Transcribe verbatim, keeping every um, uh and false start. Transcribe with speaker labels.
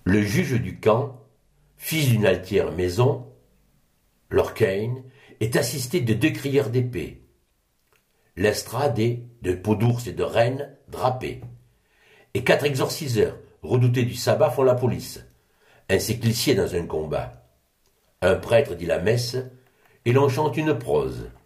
Speaker 1: Le juge du camp, fils d'une altière maison, Lord Kane, est assisté de deux crieurs d'épée. L'estrade est, de peau d'ours et de renne, drapée. Et quatre exorciseurs, redoutés du sabbat, font la police, ainsi que l'huissier dans un combat. Un prêtre dit la messe, et l'on chante une prose.